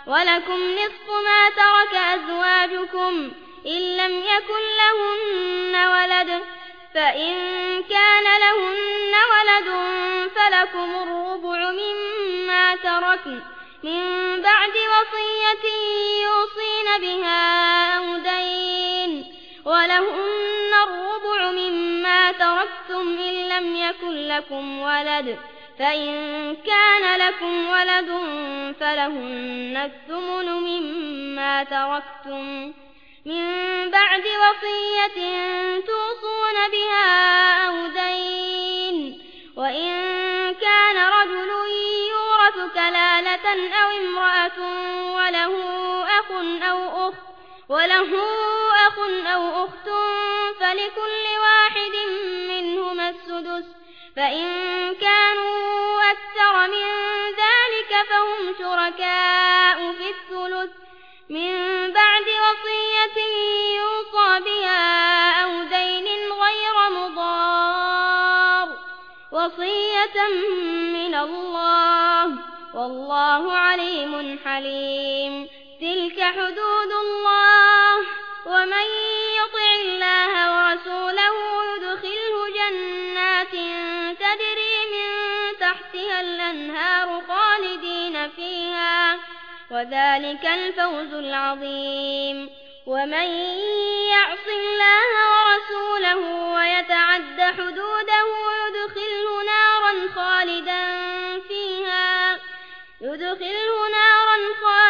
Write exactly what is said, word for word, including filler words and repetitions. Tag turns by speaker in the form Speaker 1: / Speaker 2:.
Speaker 1: ولكم نصف ما ترك أزواجكم إن لم يكن لهن ولد فإن كان لهن ولد فلكم الربع مما تركن من بعد وصية يوصين بها أو دين ولهن الربع مما تركتم إن لم يكن لكم ولد فإن كان لكم ولد فلهن الثمن مما تركتم من بعد وصية توصون بها أو دين وإن كان رجل يورث كلالة أو امرأة وله أخ أو أخت وله أخ أو أخت فلكل واحد منهما السدس فإن كانوا أكثر من ذلك فهم شركاء في الثلث من بعد وصية يوصى بها أو دين غير مضار وصية من الله والله عليم حليم. تلك حدود الله ومن يطع الله ورسوله يدخله جنات تجري من تحتها الأنهار خالدين فيها وذلك الفوز العظيم. ومن يعص الله ورسوله ويتعد حدوده يدخله نارا خالدا فيها يدخله نارا خالدا